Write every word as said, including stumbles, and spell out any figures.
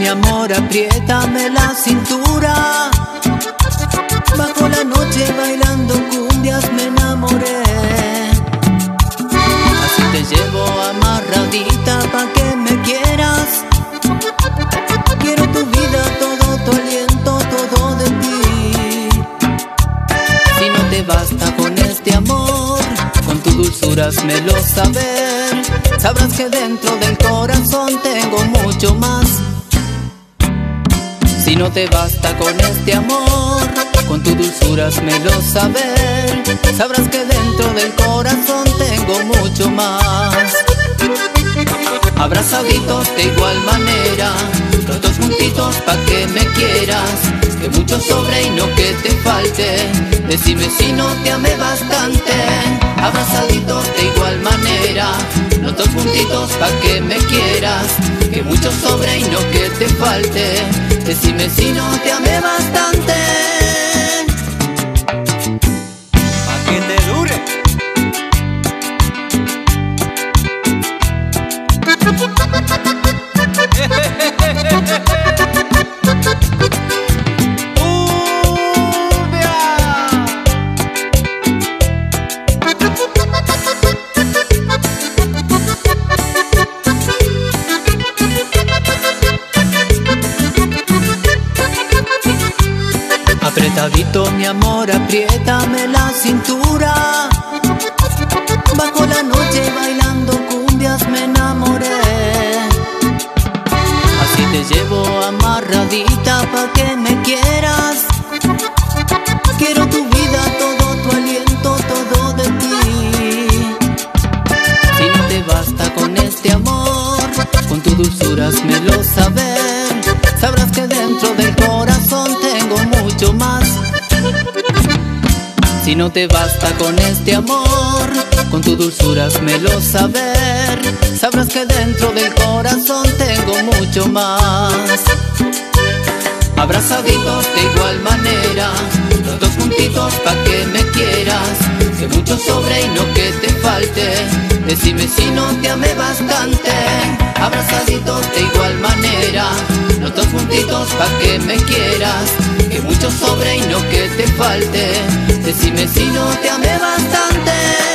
mi amor, apriétame la cintura. Bajo la noche bailando cumbias me enamoré. Así te llevo amarradita pa' que me quieras. Quiero tu vida, todo tu aliento, todo de ti. Si no te basta con este amor, con tu dulzura házmelo saber. Sabrás que dentro del corazón tengo mucho más. Si no te basta con este amor, con tu dulzura házmelo saber. Sabrás que dentro del corazón tengo mucho más. Abrazaditos de igual manera, los dos juntitos pa' que me quieras. Que mucho sobre y no que te falte. Decime si no te amé bastante. Abrazaditos de igual manera, los dos juntitos pa' que me quieras. Que mucho sobre y no que te falte. Decime si no te amé bastante. Pa' que te dure. Apretadito mi amor, apriétame la cintura. Bajo la noche bailando cumbias me enamoré. Así te llevo amarradita pa' que me quieras. Quiero tu vida, todo tu aliento, todo de ti. Si no te basta con este amor, con tu dulzura házmelo saber. Sabrás que dentro del corazón tengo mucho más. Si no te basta con este amor, con tu dulzura házmelo saber. Sabrás que dentro del corazón tengo mucho más. Abrazaditos de igual manera, los dos juntitos pa' que me quieras. Que mucho sobre y no que te falte. Decime si no te amé bastante. Abrazaditos de igual manera, los dos juntitos pa' que me quieras. Que mucho sobre y no que te falte. Decime si no te amé bastante.